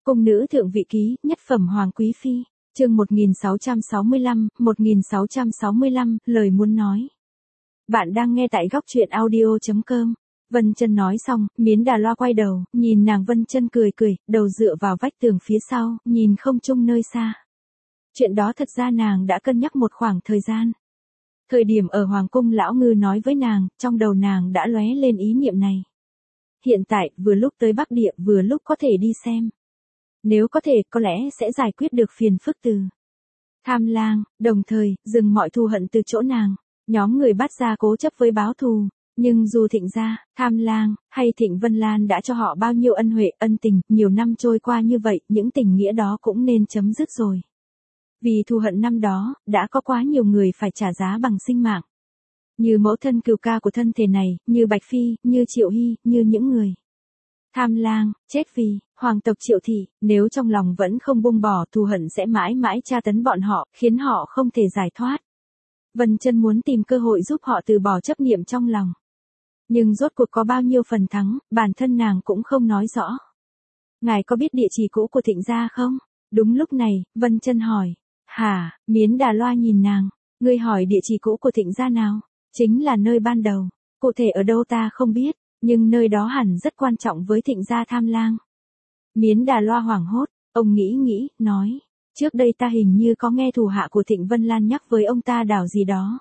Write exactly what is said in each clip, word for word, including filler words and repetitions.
Cung nữ thượng vị ký, nhất phẩm hoàng quý phi, chương một nghìn sáu trăm sáu mươi lăm, một nghìn sáu trăm sáu mươi lăm, lời muốn nói. Bạn đang nghe tại góc truyện audio chấm com. Vân Chân nói xong, Miến Đà Loa quay đầu, nhìn nàng. Vân Chân cười cười, đầu dựa vào vách tường phía sau, nhìn không trung nơi xa. Chuyện đó thật ra nàng đã cân nhắc một khoảng thời gian. Thời điểm ở Hoàng cung lão ngư nói với nàng, trong đầu nàng đã lóe lên ý niệm này. Hiện tại, vừa lúc tới Bắc Địa, vừa lúc có thể đi xem. Nếu có thể, có lẽ sẽ giải quyết được phiền phức từ Tham Lang, đồng thời, dừng mọi thù hận từ chỗ nàng. Nhóm người Bát gia cố chấp với báo thù, nhưng dù Thịnh gia, Tham Lang, hay Thịnh Vân Lan đã cho họ bao nhiêu ân huệ, ân tình, nhiều năm trôi qua như vậy, những tình nghĩa đó cũng nên chấm dứt rồi. Vì thù hận năm đó, đã có quá nhiều người phải trả giá bằng sinh mạng. Như mẫu thân cừu ca của thân thể này, như Bạch Phi, như Triệu Hy, như những người Tham Lang, chết vì hoàng tộc Triệu thị, nếu trong lòng vẫn không buông bỏ, thù hận sẽ mãi mãi tra tấn bọn họ, khiến họ không thể giải thoát. Vân Chân muốn tìm cơ hội giúp họ từ bỏ chấp niệm trong lòng. Nhưng rốt cuộc có bao nhiêu phần thắng, bản thân nàng cũng không nói rõ. Ngài có biết địa chỉ cũ của Thịnh gia không? Đúng lúc này, Vân Chân hỏi. Hả? Miến Đà Loa nhìn nàng. Ngươi hỏi địa chỉ cũ của Thịnh gia nào? Chính là nơi ban đầu. Cụ thể ở đâu ta không biết, nhưng nơi đó hẳn rất quan trọng với Thịnh gia Tham Lang. Miến Đà Loa hoảng hốt, ông nghĩ nghĩ, nói. Trước đây ta hình như có nghe thủ hạ của Thịnh Vân Lan nhắc với ông ta đảo gì đó.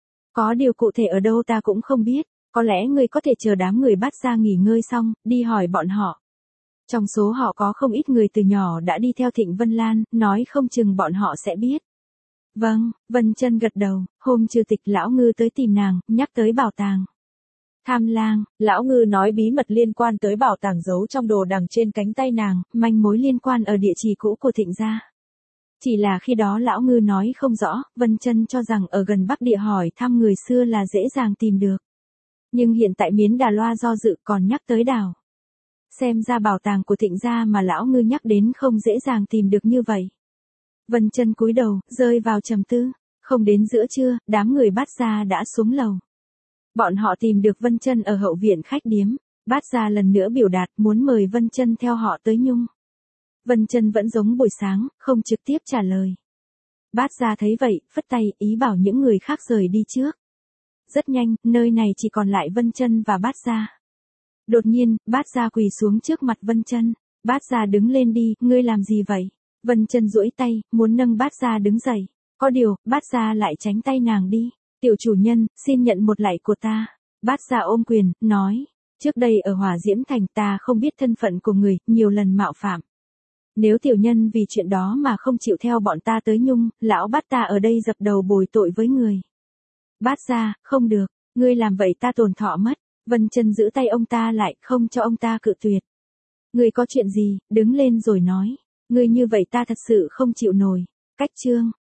Có điều cụ thể ở đâu ta cũng không biết, có lẽ ngươi có thể chờ đám người Bát gia nghỉ ngơi xong, đi hỏi bọn họ. Trong số họ có không ít người từ nhỏ đã đi theo Thịnh Vân Lan, nói không chừng bọn họ sẽ biết. Vâng, Vân Chân gật đầu. Hôm Trừ Tịch lão ngư tới tìm nàng, nhắc tới bảo tàng Tham Lang, lão ngư nói bí mật liên quan tới bảo tàng giấu trong đồ đằng trên cánh tay nàng, manh mối liên quan ở địa chỉ cũ của Thịnh gia. Chỉ là khi đó lão ngư nói không rõ, Vân Chân cho rằng ở gần Bắc Địa hỏi thăm người xưa là dễ dàng tìm được. Nhưng hiện tại Miến Đà Loa do dự còn nhắc tới đảo. Xem ra bảo tàng của Thịnh gia mà lão ngư nhắc đến không dễ dàng tìm được như vậy. Vân Chân cúi đầu, rơi vào trầm tư. Không đến giữa trưa, đám người Bát gia đã xuống lầu. Bọn họ tìm được Vân Chân ở hậu viện khách điếm. Bát gia lần nữa biểu đạt muốn mời Vân Chân theo họ tới Nhung. Vân Chân vẫn giống buổi sáng, không trực tiếp trả lời. Bát gia thấy vậy, phất tay, ý bảo những người khác rời đi trước. Rất nhanh, nơi này chỉ còn lại Vân Chân và Bát gia. Đột nhiên, Bát gia quỳ xuống trước mặt Vân Chân. Bát gia đứng lên đi, ngươi làm gì vậy? Vân Chân duỗi tay, muốn nâng Bát gia đứng dậy. Có điều, Bát gia lại tránh tay nàng đi. Tiểu chủ nhân, xin nhận một lạy của ta. Bát gia ôm quyền, nói. Trước đây ở Hỏa Diễm Thành ta không biết thân phận của người, nhiều lần mạo phạm. Nếu tiểu nhân vì chuyện đó mà không chịu theo bọn ta tới Nhung, lão Bát ta ở đây dập đầu bồi tội với người. Bát gia, không được, ngươi làm vậy ta tổn thọ mất. Vân Chân giữ tay ông ta lại, không cho ông ta cự tuyệt. Ngươi có chuyện gì, đứng lên rồi nói. Ngươi như vậy ta thật sự không chịu nổi. Cách chương,